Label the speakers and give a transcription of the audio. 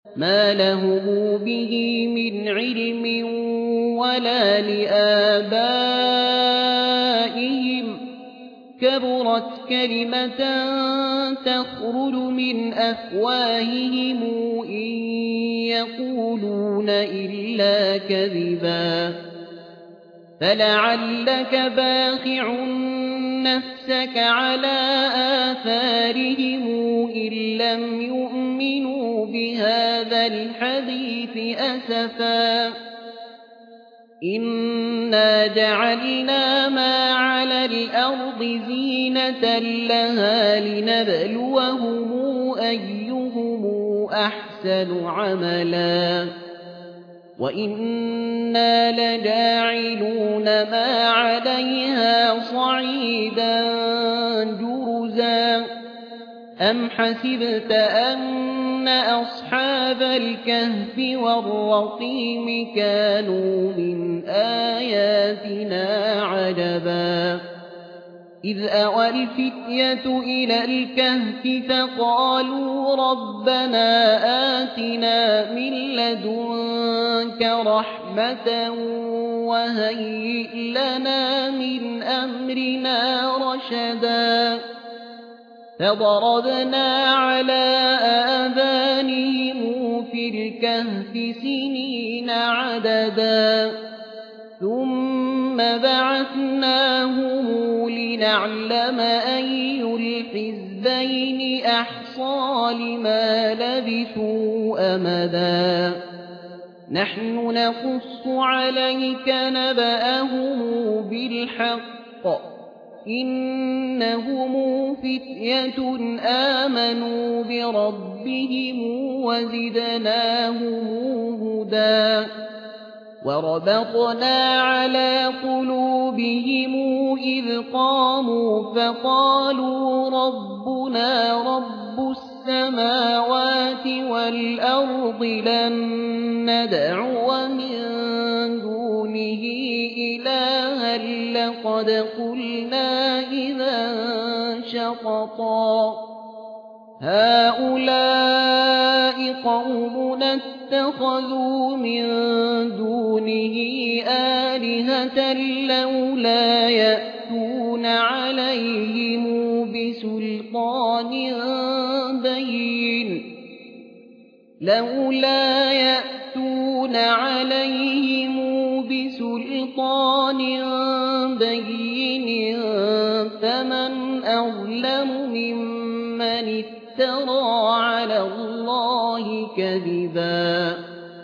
Speaker 1: مَا لَهُم بِهِ مِنْ عِلْمٍ وَلَا لِآبَائِهِمْ ۚ كَبُرَتْ كَلِمَةً تَخْرُجُ مِنْ أَفْوَاهِهِمْ إِن يَقُولُونَ إِلَّا كَذِبًا فَلَعَلَّكَ بَاخِعٌ نَّفْسَكَ عَلَىٰ آثَارِهِمْ إِن لَّمْ يُؤْمِنُوا بِهَٰذَا الْحَدِيثِ أَسَفًا ۚ إِنَّا جَعَلْنَا مَا عَلَى الْأَرْضِ زِينَةً لَّهَا لِنَبْلُوَهُمْ أَيُّهُمْ أَحْسَنُ عَمَلًا وَإِنَّا لَجَاعِلُونَ مَا عَلَيْهَا صَعِيدًا جُرُزًا أَمْ حَسِبْتَ أَنَّ أَصْحَابَ الْكَهْفِ وَالرَّقِيمِ كَانُوا مِنْ آيَاتِنَا عَجَبًا إِذْ أَوَى الْفِتْيَةُ إِلَى الْكَهْفِ فَقَالُوا رَبَّنَا آتِنَا مِن لَّدُنكَ رَحْمَةً وَهَيِّئْ لَنَا مِنْ أَمْرِنَا رَشَدًا فَضَرَبْنَا عَلَىٰ آذَانِهِمْ فِي الْكَهْفِ سِنِينَ عَدَدًا ثُمَّ بَعَثْنَاهُمْ لِنَعْلَمَ أَيُّ الْحِزْبَيْنِ أَحْصَىٰ لِمَا لَبِثُوا أَمَدًا نَّحْنُ نَقُصُّ عَلَيْكَ نَبَأَهُم بِالْحَقِّ ۚ إِنَّهُمْ فِتْيَةٌ آمَنُوا بِرَبِّهِمْ وَزِدْنَاهُمْ هُدًى وَرَبَطْنَا عَلَىٰ قُلُوبِهِمْ إِذْ قَامُوا فَقَالُوا رَبُّنَا رَبُّ السَّمَاوَاتِ وَالْأَرْضِ لَن نَّدْعُوَ مِن دُونِهِ إِلَٰهًا لَّقَدْ قُلْنَا إِذًا شَطَطًا هَٰؤُلَاءِ قَوْمُنَا اتَّخَذُوا مِن دُونِهِ آلِهَةً لَّوْلَا يَأْتُونَ عَلَيْهِم بِسُلْطَانٍ بَيِّنٍ فَمَنْ أَظْلَمُ مِمَّنِ افْتَرَىٰ عَلَى اللَّهِ كَذِبًا